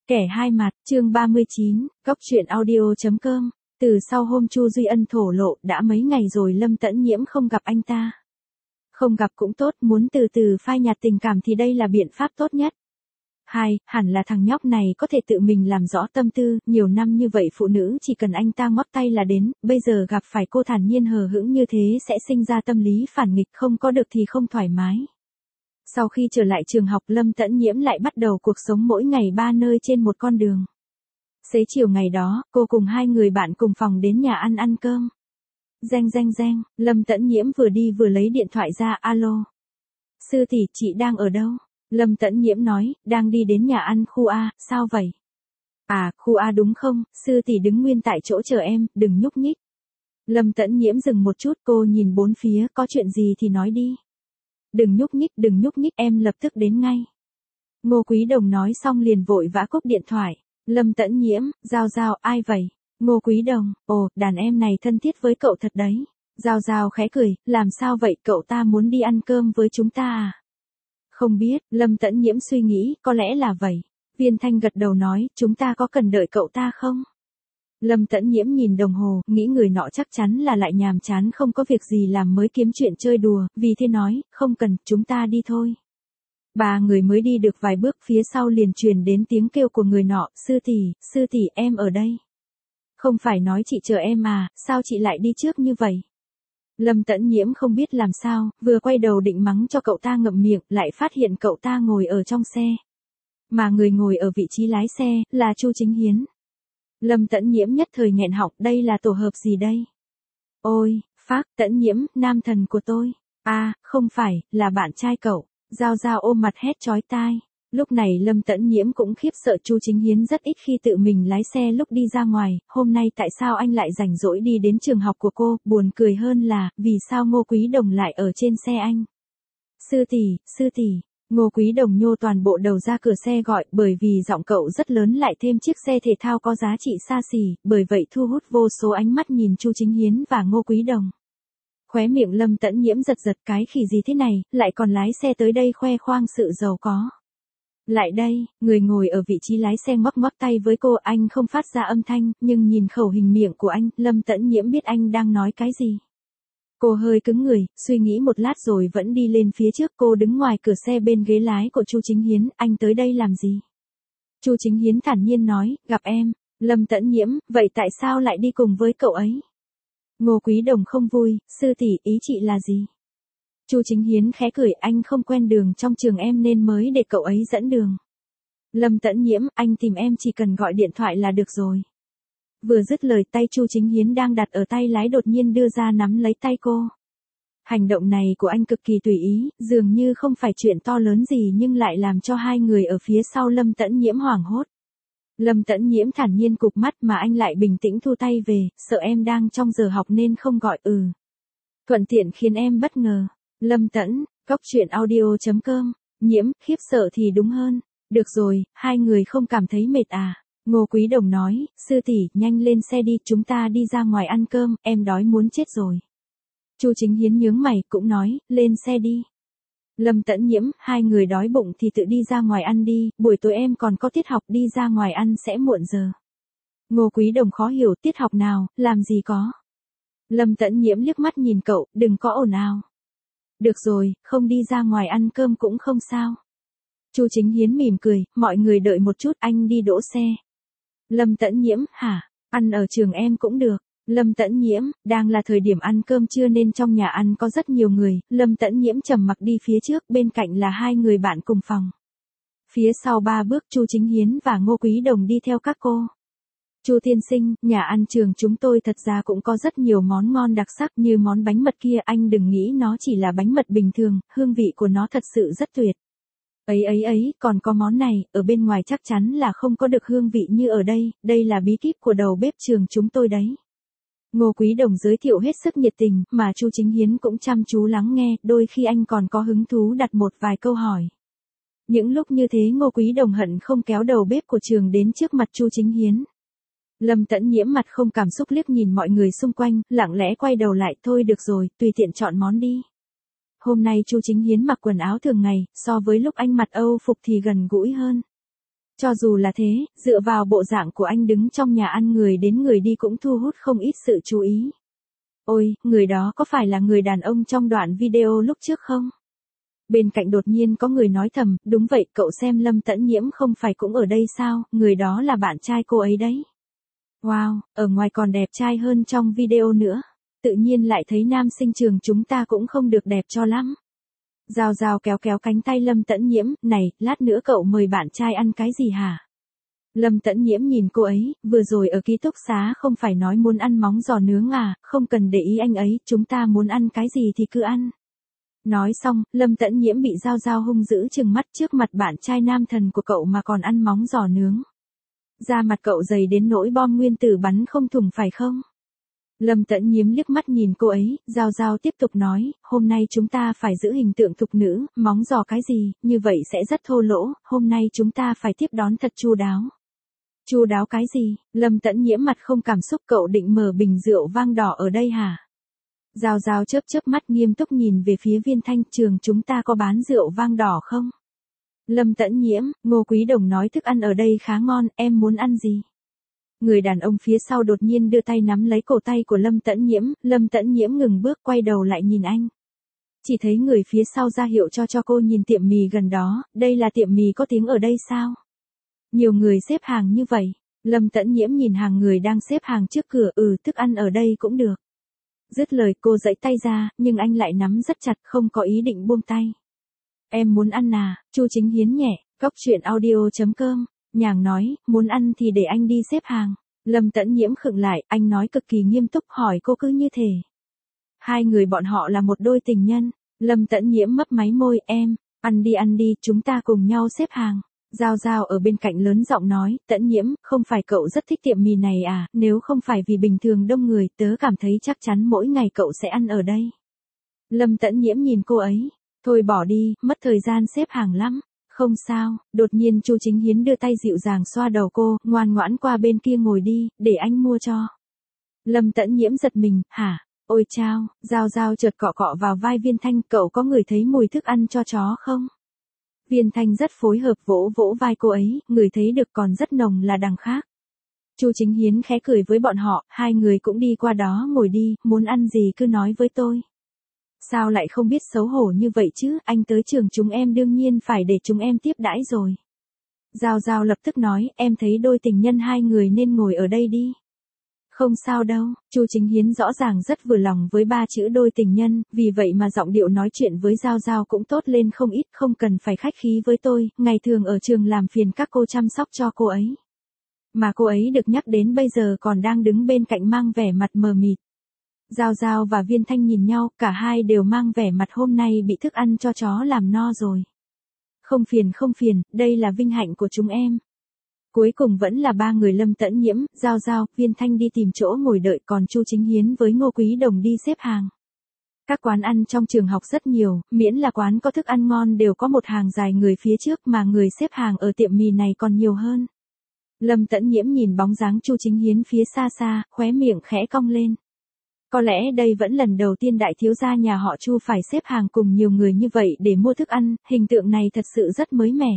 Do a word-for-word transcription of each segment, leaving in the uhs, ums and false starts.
Kẻ hai mặt, chương ba mươi chín, Cóc truyện audio.com. Từ sau hôm Chu Duy Ân thổ lộ, đã mấy ngày rồi Lâm Tẫn Nhiễm không gặp anh ta. Không gặp cũng tốt, muốn từ từ phai nhạt tình cảm thì đây là biện pháp tốt nhất. Hai, hẳn là thằng nhóc này có thể tự mình làm rõ tâm tư, nhiều năm như vậy phụ nữ chỉ cần anh ta ngoắc tay là đến, bây giờ gặp phải cô thản nhiên hờ hững như thế sẽ sinh ra tâm lý phản nghịch, không có được thì không thoải mái. Sau khi trở lại trường học, Lâm Tẫn Nhiễm lại bắt đầu cuộc sống mỗi ngày ba nơi trên một con đường. Xế chiều ngày đó, cô cùng hai người bạn cùng phòng đến nhà ăn ăn cơm. Reng reng reng, Lâm Tẫn Nhiễm vừa đi vừa lấy điện thoại ra, alo. Sư tỷ, chị đang ở đâu? Lâm Tẫn Nhiễm nói, đang đi đến nhà ăn khu A, sao vậy? À, khu A đúng không, sư tỷ đứng nguyên tại chỗ chờ em, đừng nhúc nhích. Lâm Tẫn Nhiễm dừng một chút, cô nhìn bốn phía, có chuyện gì thì nói đi. Đừng nhúc nhích, đừng nhúc nhích, em lập tức đến ngay. Ngô Quý Đồng nói xong liền vội vã cúp điện thoại. Lâm Tẫn Nhiễm, Giao Giao, ai vậy? Ngô Quý Đồng, ồ, đàn em này thân thiết với cậu thật đấy. Giao Giao khẽ cười, làm sao vậy, cậu ta muốn đi ăn cơm với chúng ta à? Không biết, Lâm Tẫn Nhiễm suy nghĩ, có lẽ là vậy. Viên Thanh gật đầu nói, chúng ta có cần đợi cậu ta không? Lâm Tẫn Nhiễm nhìn đồng hồ, nghĩ người nọ chắc chắn là lại nhàm chán không có việc gì làm mới kiếm chuyện chơi đùa, vì thế nói, không cần, chúng ta đi thôi. Ba người mới đi được vài bước, phía sau liền truyền đến tiếng kêu của người nọ, sư tỷ, sư tỷ, em ở đây. Không phải nói chị chờ em à, sao chị lại đi trước như vậy? Lâm Tẫn Nhiễm không biết làm sao, vừa quay đầu định mắng cho cậu ta ngậm miệng, lại phát hiện cậu ta ngồi ở trong xe. Mà người ngồi ở vị trí lái xe, là Chu Chính Hiến. Lâm Tẫn Nhiễm nhất thời nghẹn họng, đây là tổ hợp gì đây? Ôi, Phác, Tẫn Nhiễm, nam thần của tôi. À, không phải, là bạn trai cậu. Giao Giao ôm mặt hét chói tai. Lúc này Lâm Tẫn Nhiễm cũng khiếp sợ, Chu Chính Hiến rất ít khi tự mình lái xe lúc đi ra ngoài, hôm nay tại sao anh lại rảnh rỗi đi đến trường học của cô, buồn cười hơn là, vì sao Ngô Quý Đồng lại ở trên xe anh? Sư tỷ, sư tỷ. Ngô Quý Đồng nhô toàn bộ đầu ra cửa xe gọi, bởi vì giọng cậu rất lớn lại thêm chiếc xe thể thao có giá trị xa xỉ, bởi vậy thu hút vô số ánh mắt nhìn Chu Chính Hiến và Ngô Quý Đồng. Khóe miệng Lâm Tẫn Nhiễm giật giật, cái khỉ gì thế này, lại còn lái xe tới đây khoe khoang sự giàu có. Lại đây, người ngồi ở vị trí lái xe ngoắc ngoắc tay với cô, anh không phát ra âm thanh, nhưng nhìn khẩu hình miệng của anh, Lâm Tẫn Nhiễm biết anh đang nói cái gì. Cô hơi cứng người, suy nghĩ một lát rồi vẫn đi lên phía trước, cô đứng ngoài cửa xe bên ghế lái của Chu Chính Hiến, anh tới đây làm gì? Chu Chính Hiến thản nhiên nói, gặp em. Lâm Tẫn Nhiễm, vậy tại sao lại đi cùng với cậu ấy? Ngô Quý Đồng không vui, sư tỷ, ý chị là gì? Chu Chính Hiến khẽ cười, anh không quen đường trong trường em nên mới để cậu ấy dẫn đường. Lâm Tẫn Nhiễm, anh tìm em chỉ cần gọi điện thoại là được rồi. Vừa dứt lời, tay Chu Chính Hiến đang đặt ở tay lái đột nhiên đưa ra nắm lấy tay cô. Hành động này của anh cực kỳ tùy ý, dường như không phải chuyện to lớn gì nhưng lại làm cho hai người ở phía sau Lâm Tẫn Nhiễm hoảng hốt. Lâm Tẫn Nhiễm thản nhiên cụp mắt mà anh lại bình tĩnh thu tay về, sợ em đang trong giờ học nên không gọi, ừ. Thuận tiện khiến em bất ngờ. Lâm Tẫn, Cóc truyện audio.com, Nhiễm, khiếp sợ thì đúng hơn. Được rồi, hai người không cảm thấy mệt à? Ngô Quý Đồng nói, sư tỷ, nhanh lên xe đi, chúng ta đi ra ngoài ăn cơm, em đói muốn chết rồi. Chu Chính Hiến nhướng mày, cũng nói, lên xe đi. Lâm Tẫn Nhiễm, hai người đói bụng thì tự đi ra ngoài ăn đi, buổi tối em còn có tiết học, đi ra ngoài ăn sẽ muộn giờ. Ngô Quý Đồng khó hiểu, tiết học nào, làm gì có. Lâm Tẫn Nhiễm liếc mắt nhìn cậu, đừng có ồn ào. Được rồi, không đi ra ngoài ăn cơm cũng không sao. Chu Chính Hiến mỉm cười, mọi người đợi một chút, anh đi đỗ xe. Lâm Tẫn Nhiễm, hả, ăn ở trường em cũng được. Lâm Tẫn Nhiễm, đang là thời điểm ăn cơm trưa nên trong nhà ăn có rất nhiều người, Lâm Tẫn Nhiễm trầm mặc đi phía trước, bên cạnh là hai người bạn cùng phòng. Phía sau ba bước Chu Chính Hiến và Ngô Quý Đồng đi theo các cô. Chu tiên sinh, nhà ăn trường chúng tôi thật ra cũng có rất nhiều món ngon đặc sắc như món bánh mật kia, anh đừng nghĩ nó chỉ là bánh mật bình thường, hương vị của nó thật sự rất tuyệt. Ấy ấy ấy, còn có món này, ở bên ngoài chắc chắn là không có được hương vị như ở đây, đây là bí kíp của đầu bếp trường chúng tôi đấy. Ngô Quý Đồng giới thiệu hết sức nhiệt tình, mà Chu Chính Hiến cũng chăm chú lắng nghe, đôi khi anh còn có hứng thú đặt một vài câu hỏi. Những lúc như thế Ngô Quý Đồng hận không kéo đầu bếp của trường đến trước mặt Chu Chính Hiến. Lâm Tẫn Nhiễm mặt không cảm xúc liếc nhìn mọi người xung quanh, lặng lẽ quay đầu lại, thôi được rồi, tùy tiện chọn món đi. Hôm nay Chu Chính Hiến mặc quần áo thường ngày, so với lúc anh mặc Âu phục thì gần gũi hơn. Cho dù là thế, dựa vào bộ dạng của anh đứng trong nhà ăn người đến người đi cũng thu hút không ít sự chú ý. Ôi, người đó có phải là người đàn ông trong đoạn video lúc trước không? Bên cạnh đột nhiên có người nói thầm, đúng vậy, cậu xem Lâm Tẫn Nhiễm không phải cũng ở đây sao, người đó là bạn trai cô ấy đấy. Wow, ở ngoài còn đẹp trai hơn trong video nữa. Tự nhiên lại thấy nam sinh trường chúng ta cũng không được đẹp cho lắm. Giao Giao kéo kéo cánh tay Lâm Tẫn Nhiễm, này, lát nữa cậu mời bạn trai ăn cái gì hả? Lâm Tẫn Nhiễm nhìn cô ấy, vừa rồi ở ký túc xá không phải nói muốn ăn móng giò nướng à, không cần để ý anh ấy, chúng ta muốn ăn cái gì thì cứ ăn. Nói xong, Lâm Tẫn Nhiễm bị Giao Giao hung dữ trừng mắt trước mặt bạn trai nam thần của cậu mà còn ăn móng giò nướng. Da mặt cậu dày đến nỗi bom nguyên tử bắn không thủng phải không? Lâm Tẫn Nhiễm liếc mắt nhìn cô ấy, Giao Giao tiếp tục nói, hôm nay chúng ta phải giữ hình tượng thục nữ, móng giò cái gì, như vậy sẽ rất thô lỗ, hôm nay chúng ta phải tiếp đón thật chu đáo. Chu đáo cái gì? Lâm Tẫn Nhiễm mặt không cảm xúc, cậu định mở bình rượu vang đỏ ở đây hả? Giao Giao chớp chớp mắt nghiêm túc nhìn về phía Viên Thanh, trường chúng ta có bán rượu vang đỏ không? Lâm Tẫn Nhiễm, Ngô Quý Đồng nói thức ăn ở đây khá ngon, em muốn ăn gì? Người đàn ông phía sau đột nhiên đưa tay nắm lấy cổ tay của Lâm Tẫn Nhiễm, Lâm Tẫn Nhiễm ngừng bước quay đầu lại nhìn anh. Chỉ thấy người phía sau ra hiệu cho cho cô nhìn tiệm mì gần đó, đây là tiệm mì có tiếng ở đây sao? Nhiều người xếp hàng như vậy, Lâm Tẫn Nhiễm nhìn hàng người đang xếp hàng trước cửa, ừ, thức ăn ở đây cũng được. Dứt lời cô giãy tay ra, nhưng anh lại nắm rất chặt, không có ý định buông tay. Em muốn ăn à? Chu Chính Hiến nhẹ, cốc truyện audio chấm com, nhàng nói, muốn ăn thì để anh đi xếp hàng. Lâm Tẫn Nhiễm khựng lại, anh nói cực kỳ nghiêm túc hỏi cô cứ như thế. Hai người bọn họ là một đôi tình nhân. Lâm Tẫn Nhiễm mấp máy môi, em, ăn đi ăn đi, chúng ta cùng nhau xếp hàng. Giao Giao ở bên cạnh lớn giọng nói, Tẫn Nhiễm, không phải cậu rất thích tiệm mì này à, nếu không phải vì bình thường đông người, tớ cảm thấy chắc chắn mỗi ngày cậu sẽ ăn ở đây. Lâm Tẫn Nhiễm nhìn cô ấy, thôi bỏ đi, mất thời gian xếp hàng lắm. Không sao, đột nhiên Chu Chính Hiến đưa tay dịu dàng xoa đầu cô, ngoan ngoãn qua bên kia ngồi đi, để anh mua cho. Lâm Tẫn Nhiễm giật mình, hả? Ôi chao, Giao Giao chợt cọ cọ vào vai Viên Thanh, cậu có ngửi thấy mùi thức ăn cho chó không? Viên Thanh rất phối hợp vỗ vỗ vai cô ấy, ngửi thấy được còn rất nồng là đằng khác. Chu Chính Hiến khẽ cười với bọn họ, hai người cũng đi qua đó ngồi đi, muốn ăn gì cứ nói với tôi. Sao lại không biết xấu hổ như vậy chứ, anh tới trường chúng em đương nhiên phải để chúng em tiếp đãi rồi. Giao Giao lập tức nói, em thấy đôi tình nhân hai người nên ngồi ở đây đi. Không sao đâu, Chu Chính Hiến rõ ràng rất vừa lòng với ba chữ đôi tình nhân, vì vậy mà giọng điệu nói chuyện với Giao Giao cũng tốt lên không ít, không cần phải khách khí với tôi, ngày thường ở trường làm phiền các cô chăm sóc cho cô ấy. Mà cô ấy được nhắc đến bây giờ còn đang đứng bên cạnh mang vẻ mặt mờ mịt. Giao Giao và Viên Thanh nhìn nhau, cả hai đều mang vẻ mặt hôm nay bị thức ăn cho chó làm no rồi. Không phiền không phiền, đây là vinh hạnh của chúng em. Cuối cùng vẫn là ba người Lâm Tẫn Nhiễm, Giao Giao, Viên Thanh đi tìm chỗ ngồi đợi, còn Chu Chính Hiến với Ngô Quý Đồng đi xếp hàng. Các quán ăn trong trường học rất nhiều, miễn là quán có thức ăn ngon đều có một hàng dài người phía trước, mà người xếp hàng ở tiệm mì này còn nhiều hơn. Lâm Tẫn Nhiễm nhìn bóng dáng Chu Chính Hiến phía xa xa, khóe miệng khẽ cong lên. Có lẽ đây vẫn lần đầu tiên đại thiếu gia nhà họ Chu phải xếp hàng cùng nhiều người như vậy để mua thức ăn, hình tượng này thật sự rất mới mẻ.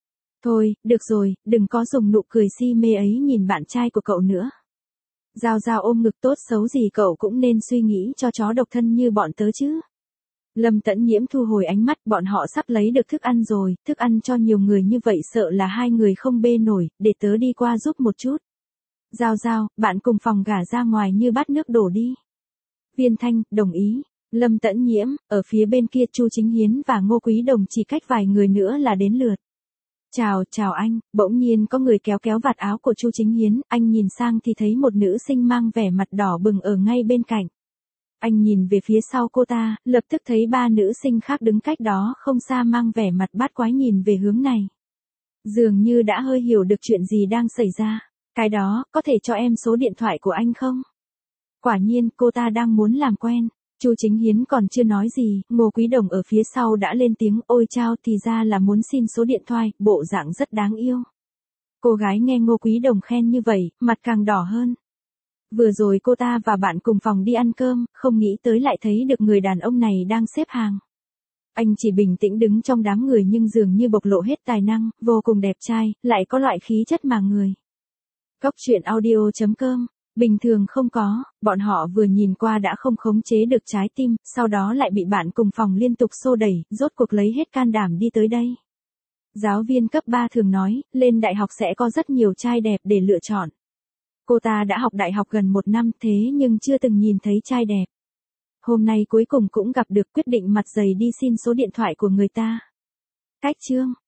Thôi, được rồi, đừng có dùng nụ cười si mê ấy nhìn bạn trai của cậu nữa. Giao Giao ôm ngực, tốt xấu gì cậu cũng nên suy nghĩ cho chó độc thân như bọn tớ chứ. Lâm Tẫn Nhiễm thu hồi ánh mắt, bọn họ sắp lấy được thức ăn rồi, thức ăn cho nhiều người như vậy sợ là hai người không bê nổi, để tớ đi qua giúp một chút. Giao Giao, bạn cùng phòng gả ra ngoài như bát nước đổ đi. Viên Thanh, đồng ý. Lâm Tẫn Nhiễm, ở phía bên kia Chu Chính Hiến và Ngô Quý Đồng chỉ cách vài người nữa là đến lượt. Chào, chào anh, bỗng nhiên có người kéo kéo vạt áo của Chu Chính Hiến, anh nhìn sang thì thấy một nữ sinh mang vẻ mặt đỏ bừng ở ngay bên cạnh. Anh nhìn về phía sau cô ta, lập tức thấy ba nữ sinh khác đứng cách đó không xa mang vẻ mặt bát quái nhìn về hướng này. Dường như đã hơi hiểu được chuyện gì đang xảy ra. Cái đó, có thể cho em số điện thoại của anh không? Quả nhiên, cô ta đang muốn làm quen. Chu Chính Hiến còn chưa nói gì, Ngô Quý Đồng ở phía sau đã lên tiếng, ôi chao, thì ra là muốn xin số điện thoại, bộ dạng rất đáng yêu. Cô gái nghe Ngô Quý Đồng khen như vậy, mặt càng đỏ hơn. Vừa rồi cô ta và bạn cùng phòng đi ăn cơm, không nghĩ tới lại thấy được người đàn ông này đang xếp hàng. Anh chỉ bình tĩnh đứng trong đám người nhưng dường như bộc lộ hết tài năng, vô cùng đẹp trai, lại có loại khí chất mà người. Cốc truyện audio chấm com. Bình thường không có, bọn họ vừa nhìn qua đã không khống chế được trái tim, sau đó lại bị bạn cùng phòng liên tục xô đẩy, rốt cuộc lấy hết can đảm đi tới đây. Giáo viên cấp ba thường nói, lên đại học sẽ có rất nhiều trai đẹp để lựa chọn. Cô ta đã học đại học gần một năm thế nhưng chưa từng nhìn thấy trai đẹp. Hôm nay cuối cùng cũng gặp được, quyết định mặt dày đi xin số điện thoại của người ta. Cách chương.